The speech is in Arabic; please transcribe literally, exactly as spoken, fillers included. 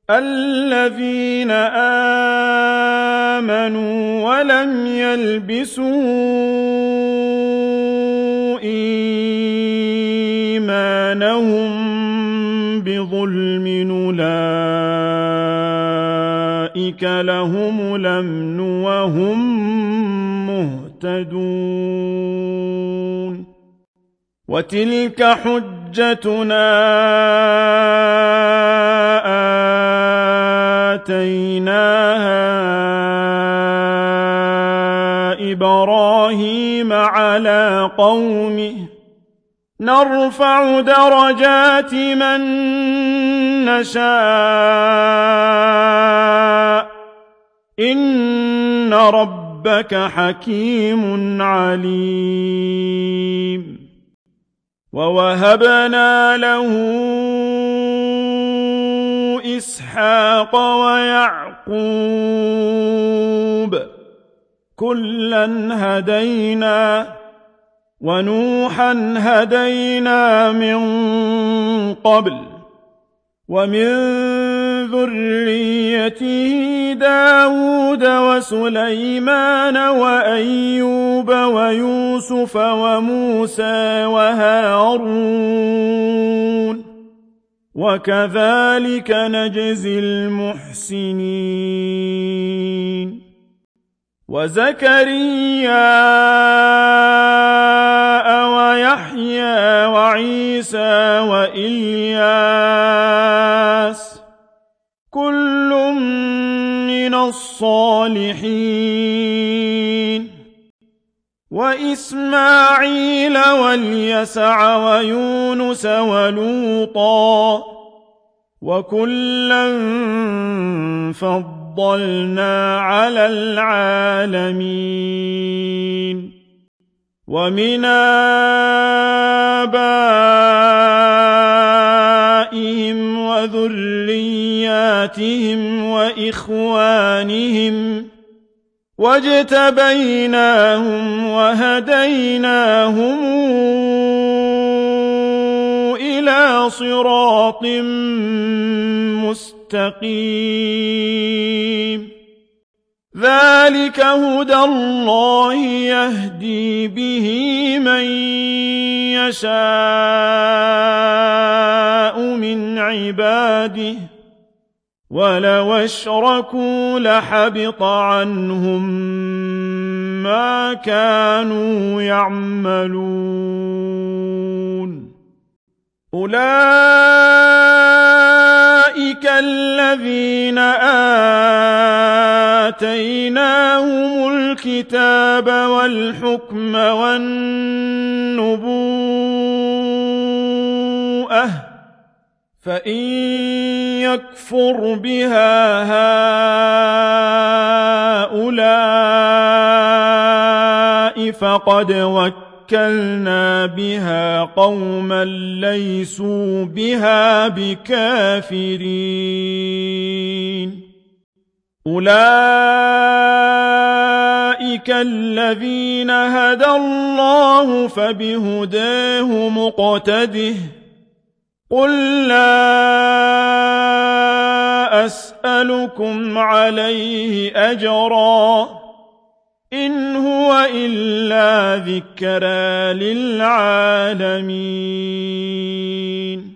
الذين آمنوا ولم يلبسوا إيمانهم بظلم أولئك لهم الأمن وهم مهتدون وتلك حجتنا آتيناها إبراهيم على قومه نرفع درجات من نشاء إن ربك حكيم عليم ووهبنا له إسحاق ويعقوب كلا هدينا ونوحا هدينا من قبل ومن ذريته داود وسليمان وأيوب ويوسف وموسى وهارون وكذلك نجزي المحسنين وزكريا ويحيى وعيسى وإلياس كل من الصالحين وإسماعيل واليسع ويونس ولوطا وكلا فضلنا على العالمين ومن آبائهم وذرياتهم وإخوانهم واجتبيناهم وهديناهم إلى صراط مستقيم ذلك هدى الله يهدي به من يشاء من عباده ولو أشركوا لحبط عنهم ما كانوا يعملون أولئك الذين آتيناهم الكتاب والحكم والنبوءة فإن يكفر بها هؤلاء فقد وكلنا بها قوما ليسوا بها بكافرين أولئك الذين هدى الله فبهداه مقتده قل لا أسألكم عليه أجرا إن هو إلا ذكرى للعالمين